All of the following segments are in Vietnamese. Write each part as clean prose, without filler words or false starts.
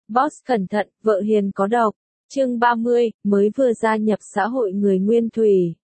Boss cẩn thận, vợ hiền có độc. Chương 30, mới vừa gia nhập xã hội người Nguyên Thủy.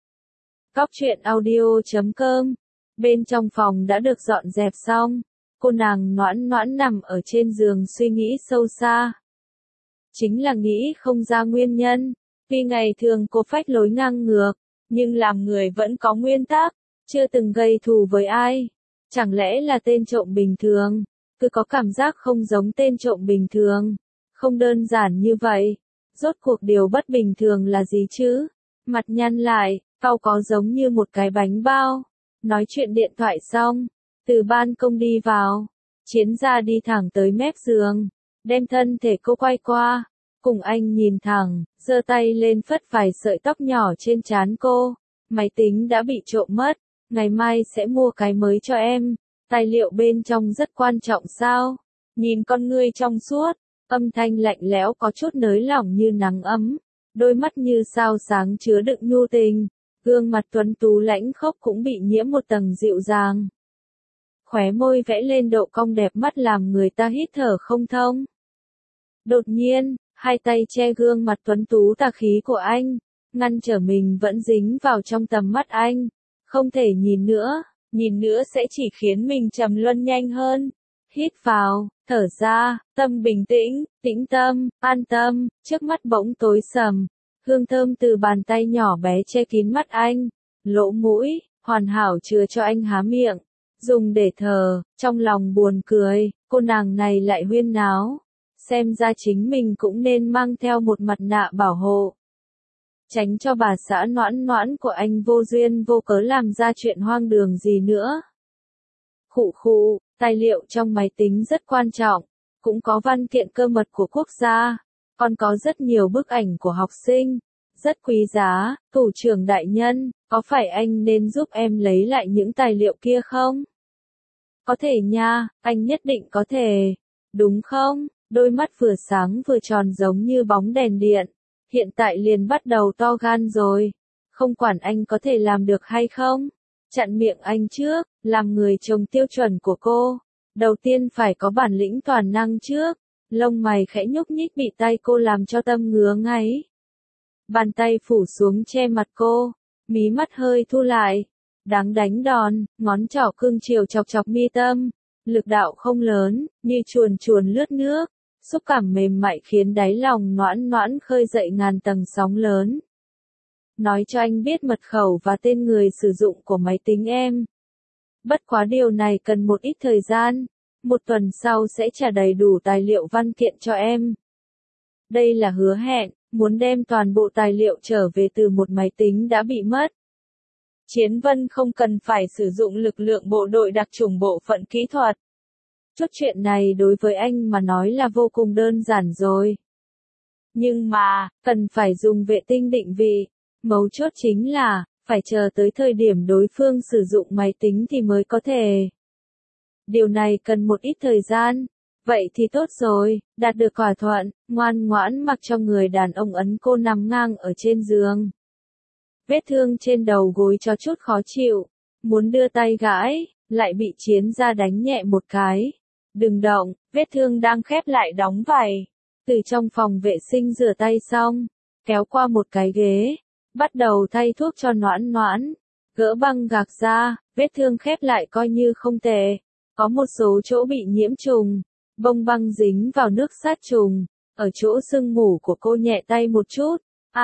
Cóc truyện audio.com. Bên trong phòng đã được dọn dẹp xong. Cô nàng Noãn Noãn nằm ở trên giường suy nghĩ sâu xa. Chính là nghĩ không ra nguyên nhân. Vì ngày thường cô phách lối ngang ngược, nhưng làm người vẫn có nguyên tắc, chưa từng gây thù với ai. Chẳng lẽ là tên trộm bình thường? Cứ có cảm giác không giống tên trộm bình thường. Không đơn giản như vậy. Rốt cuộc điều bất bình thường là gì chứ? Mặt nhăn lại, cau có giống như một cái bánh bao. Nói chuyện điện thoại xong, từ ban công đi vào. Chiến gia đi thẳng tới mép giường, đem thân thể cô quay qua. Cùng anh nhìn thẳng, giơ tay lên phất vài sợi tóc nhỏ trên trán cô. Máy tính đã bị trộm mất, ngày mai sẽ mua cái mới cho em. Tài liệu bên trong rất quan trọng sao? Nhìn con ngươi trong suốt, âm thanh lạnh lẽo có chút nới lỏng như nắng ấm, đôi mắt như sao sáng chứa đựng nhu tình, gương mặt tuấn tú lãnh khốc cũng bị nhiễm một tầng dịu dàng. Khóe môi vẽ lên độ cong đẹp mắt làm người ta hít thở không thông. Đột nhiên, hai tay che gương mặt tuấn tú tà khí của anh, ngăn trở mình vẫn dính vào trong tầm mắt anh. Không thể nhìn nữa sẽ chỉ khiến mình trầm luân nhanh hơn. Hít vào, thở ra, tâm bình tĩnh, tĩnh tâm, an tâm, trước mắt bỗng tối sầm. Hương thơm từ bàn tay nhỏ bé che kín mắt anh, lỗ mũi, hoàn hảo chứa cho anh há miệng, dùng để thở, trong lòng buồn cười, cô nàng này lại huyên náo. Xem ra chính mình cũng nên mang theo một mặt nạ bảo hộ. Tránh cho bà xã Noãn Noãn của anh vô duyên vô cớ làm ra chuyện hoang đường gì nữa. Khụ khụ, tài liệu trong máy tính rất quan trọng, cũng có văn kiện cơ mật của quốc gia, còn có rất nhiều bức ảnh của học sinh, rất quý giá. Thủ trưởng đại nhân, có phải anh nên giúp em lấy lại những tài liệu kia không? Có thể nha, anh nhất định có thể. Đúng không? Đôi mắt vừa sáng vừa tròn giống như bóng đèn điện. Hiện tại liền bắt đầu to gan rồi. Không quản anh có thể làm được hay không. Chặn miệng anh trước, làm người chồng tiêu chuẩn của cô. Đầu tiên phải có bản lĩnh toàn năng trước. Lông mày khẽ nhúc nhích bị tay cô làm cho tâm ngứa ngáy. Bàn tay phủ xuống che mặt cô. Mí mắt hơi thu lại. Đáng đánh đòn, ngón trỏ cương chiều chọc chọc mi tâm. Lực đạo không lớn, như chuồn chuồn lướt nước. Xúc cảm mềm mại khiến đáy lòng Noãn Noãn khơi dậy ngàn tầng sóng lớn. Nói cho anh biết mật khẩu và tên người sử dụng của máy tính em. Bất quá điều này cần một ít thời gian. Một tuần sau sẽ trả đầy đủ tài liệu văn kiện cho em. Đây là hứa hẹn, muốn đem toàn bộ tài liệu trở về từ một máy tính đã bị mất. Chiến Vân không cần phải sử dụng lực lượng bộ đội đặc chủng bộ phận kỹ thuật. Chút chuyện này đối với anh mà nói là vô cùng đơn giản rồi. Nhưng mà, cần phải dùng vệ tinh định vị. Mấu chốt chính là, phải chờ tới thời điểm đối phương sử dụng máy tính thì mới có thể. Điều này cần một ít thời gian. Vậy thì tốt rồi, đạt được thỏa thuận, ngoan ngoãn mặc cho người đàn ông ấn cô nằm ngang ở trên giường. Vết thương trên đầu gối cho chút khó chịu. Muốn đưa tay gãi, lại bị Chiến gia đánh nhẹ một cái. Đừng động, vết thương đang khép lại đóng vảy. Từ trong phòng vệ sinh rửa tay xong, kéo qua một cái ghế, bắt đầu thay thuốc cho Noãn Noãn. Gỡ băng gạc ra, vết thương khép lại coi như không tệ. Có một số chỗ bị nhiễm trùng, bông băng dính vào nước sát trùng. Ở chỗ sưng mủ của cô nhẹ tay một chút.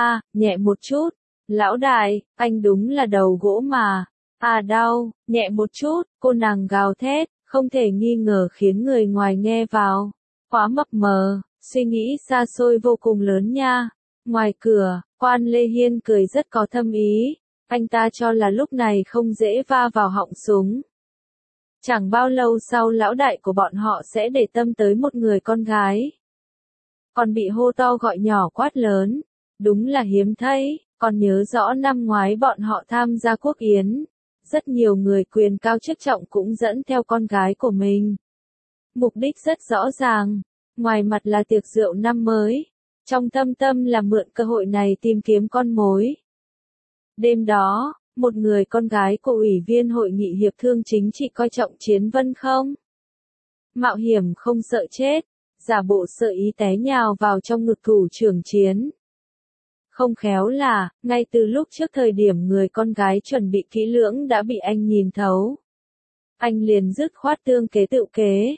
Nhẹ một chút. Lão đại, anh đúng là đầu gỗ mà. Đau, nhẹ một chút, cô nàng gào thét. Không thể nghi ngờ khiến người ngoài nghe vào. Quá mập mờ, suy nghĩ xa xôi vô cùng lớn nha. Ngoài cửa, Quan Lê Hiên cười rất có thâm ý. Anh ta cho là lúc này không dễ va vào họng súng. Chẳng bao lâu sau lão đại của bọn họ sẽ để tâm tới một người con gái. Còn bị hô to gọi nhỏ quát lớn. Đúng là hiếm thấy, còn nhớ rõ năm ngoái bọn họ tham gia quốc yến. Rất nhiều người quyền cao chức trọng cũng dẫn theo con gái của mình. Mục đích rất rõ ràng, ngoài mặt là tiệc rượu năm mới, trong thâm tâm là mượn cơ hội này tìm kiếm con mối. Đêm đó, một người con gái của Ủy viên Hội nghị Hiệp thương Chính trị coi trọng Chiến Vân không? Mạo hiểm không sợ chết, giả bộ sợ ý té nhào vào trong ngực thủ trưởng Chiến. Không khéo là, ngay từ lúc trước thời điểm người con gái chuẩn bị kỹ lưỡng đã bị anh nhìn thấu. Anh liền dứt khoát tương kế tự kế.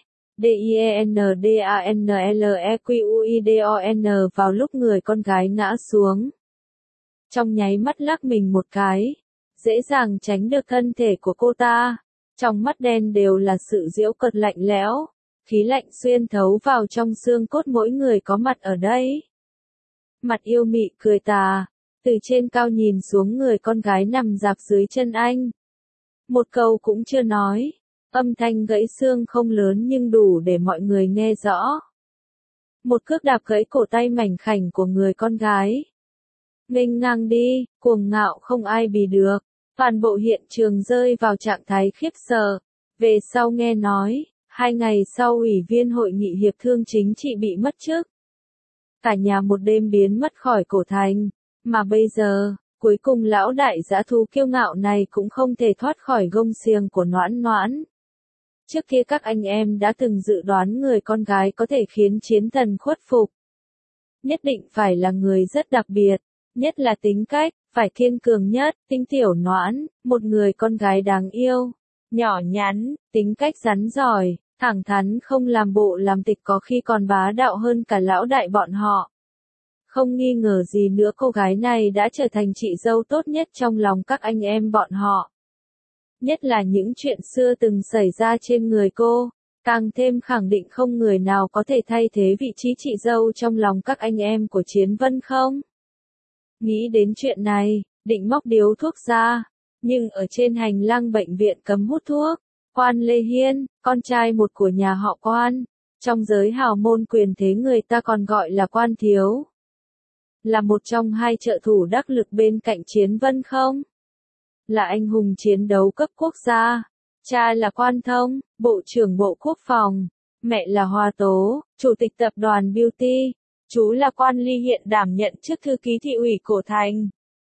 DIENDANLEQUIDON vào lúc người con gái ngã xuống. Trong nháy mắt lắc mình một cái, dễ dàng tránh được thân thể của cô ta. Trong mắt đen đều là sự giễu cợt lạnh lẽo, khí lạnh xuyên thấu vào trong xương cốt mỗi người có mặt ở đây. Mặt yêu mị cười tà, từ trên cao nhìn xuống người con gái nằm rạp dưới chân anh. Một câu cũng chưa nói, âm thanh gãy xương không lớn nhưng đủ để mọi người nghe rõ. Một cước đạp gãy cổ tay mảnh khảnh của người con gái. Nghênh ngang đi, cuồng ngạo không ai bì được. Toàn bộ hiện trường rơi vào trạng thái khiếp sợ. Về sau nghe nói, 2 ngày sau Ủy viên Hội nghị Hiệp thương Chính trị bị mất chức. Cả nhà một đêm biến mất khỏi cổ thành. Mà bây giờ, cuối cùng lão đại dã thú kiêu ngạo này cũng không thể thoát khỏi gông xiềng của Noãn Noãn. Trước kia các anh em đã từng dự đoán người con gái có thể khiến chiến thần khuất phục. Nhất định phải là người rất đặc biệt, nhất là tính cách, phải kiên cường nhất. Tinh tiểu Noãn, một người con gái đáng yêu, nhỏ nhắn, tính cách rắn giỏi, thẳng thắn không làm bộ làm tịch, có khi còn bá đạo hơn cả lão đại bọn họ. Không nghi ngờ gì nữa cô gái này đã trở thành chị dâu tốt nhất trong lòng các anh em bọn họ. Nhất là những chuyện xưa từng xảy ra trên người cô, càng thêm khẳng định không người nào có thể thay thế vị trí chị dâu trong lòng các anh em của Chiến Vân không. Nghĩ đến chuyện này, định móc điếu thuốc ra, nhưng ở trên hành lang bệnh viện cấm hút thuốc. Quan Lê Hiên, con trai một của nhà họ Quan, trong giới hào môn quyền thế người ta còn gọi là Quan Thiếu. Là một trong 2 trợ thủ đắc lực bên cạnh Chiến Vân không? Là anh hùng chiến đấu cấp quốc gia. Cha là Quan Thông, Bộ trưởng Bộ Quốc phòng. Mẹ là Hoa Tố, Chủ tịch tập đoàn Beauty. Chú là Quan Ly hiện đảm nhận chức thư ký thị ủy cổ thành.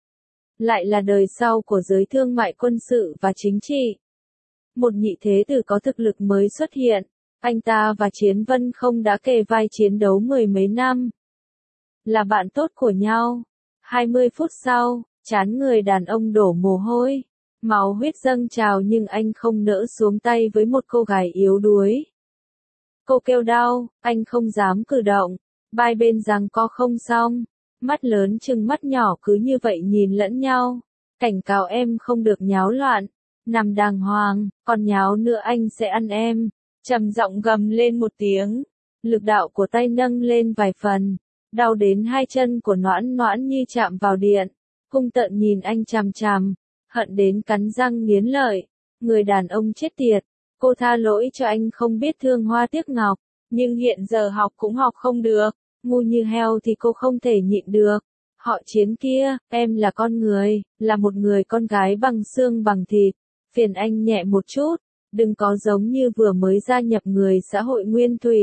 Lại là đời sau của giới thương mại quân sự và chính trị. Một nhị thế tử có thực lực mới xuất hiện. Anh ta và Chiến Vân không đã kề vai chiến đấu 10 mấy năm. Là bạn tốt của nhau. 20 phút sau, trán người đàn ông đổ mồ hôi. Máu huyết dâng trào nhưng anh không nỡ xuống tay với một cô gái yếu đuối. Cô kêu đau, anh không dám cử động. Hai bên giằng co không xong. Mắt lớn chừng mắt nhỏ cứ như vậy nhìn lẫn nhau. Cảnh cáo em không được nháo loạn. Nằm đàng hoàng, còn nháo nữa anh sẽ ăn em. Trầm giọng gầm lên một tiếng. Lực đạo của tay nâng lên vài phần. Đau đến 2 chân của Noãn Noãn như chạm vào điện. Hung tợn nhìn anh chằm chằm. Hận đến cắn răng nghiến lợi. Người đàn ông chết tiệt. Cô tha lỗi cho anh không biết thương hoa tiếc ngọc. Nhưng hiện giờ học cũng học không được. Ngu như heo thì cô không thể nhịn được. Họ Chiến kia, em là con người, là một người con gái bằng xương bằng thịt. Phiền anh nhẹ một chút, đừng có giống như vừa mới gia nhập người xã hội nguyên thủy.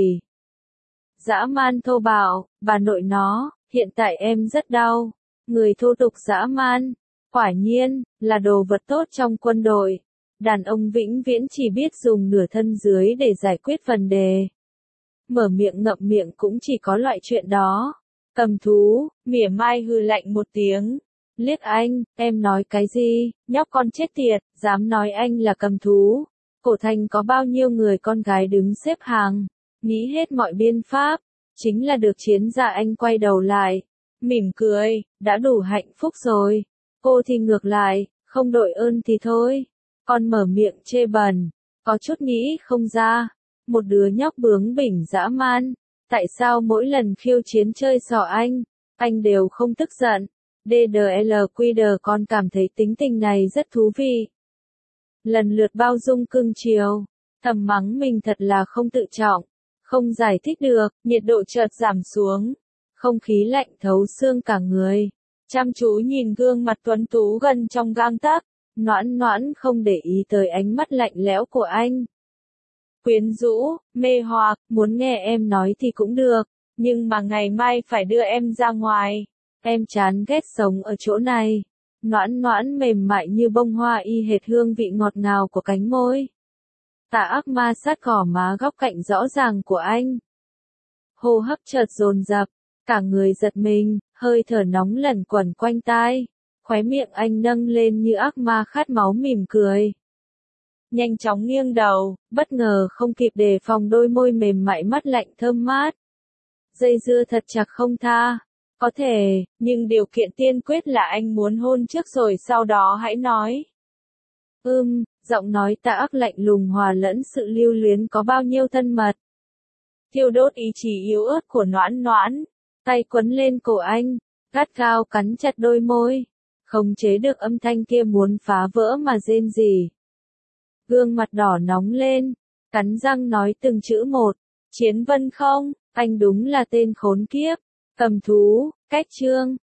Dã man thô bạo, bà nội nó, hiện tại em rất đau. Người thô tục dã man, quả nhiên, là đồ vật tốt trong quân đội. Đàn ông vĩnh viễn chỉ biết dùng nửa thân dưới để giải quyết vấn đề. Mở miệng ngậm miệng cũng chỉ có loại chuyện đó. Cầm thú, mỉa mai hừ lạnh một tiếng. Liếc anh, em nói cái gì, nhóc con chết tiệt, dám nói anh là cầm thú. Cổ thành có bao nhiêu người con gái đứng xếp hàng, nghĩ hết mọi biện pháp, chính là được Chiến gia anh quay đầu lại, mỉm cười, đã đủ hạnh phúc rồi. Cô thì ngược lại, không đội ơn thì thôi, còn mở miệng chê bẩn, có chút nghĩ không ra. Một đứa nhóc bướng bỉnh dã man, tại sao mỗi lần khiêu chiến chơi xỏ anh đều không tức giận. DDLQD con cảm thấy tính tình này rất thú vị. Lần lượt bao dung cưng chiều, thầm mắng mình thật là không tự trọng, không giải thích được, nhiệt độ chợt giảm xuống, không khí lạnh thấu xương cả người. Chăm chú nhìn gương mặt tuấn tú gần trong gang tấc, Noãn Noãn không để ý tới ánh mắt lạnh lẽo của anh. Quyến rũ, mê hoặc, muốn nghe em nói thì cũng được, nhưng mà ngày mai phải đưa em ra ngoài. Em chán ghét sống ở chỗ này. Noãn Noãn mềm mại như bông hoa y hệt hương vị ngọt ngào của cánh môi. Tà ác ma sát gò má góc cạnh rõ ràng của anh. hô hấp chợt dồn dập, cả người giật mình, hơi thở nóng lẩn quẩn quanh tai, khóe miệng anh nâng lên như ác ma khát máu mỉm cười. Nhanh chóng nghiêng đầu, bất ngờ không kịp đề phòng đôi môi mềm mại mắt lạnh thơm mát. Dây dưa thật chặt không tha. Có thể, nhưng điều kiện tiên quyết là anh muốn hôn trước rồi sau đó hãy nói. Giọng nói tà ác lạnh lùng hòa lẫn sự lưu luyến có bao nhiêu thân mật. Thiêu đốt ý chí yếu ớt của Noãn Noãn, tay quấn lên cổ anh, gắt gao cắn chặt đôi môi, không chế được âm thanh kia muốn phá vỡ mà rên rỉ. Gương mặt đỏ nóng lên, cắn răng nói từng chữ một, Chiến Vân không, anh đúng là tên khốn kiếp, cầm thú, cách trương.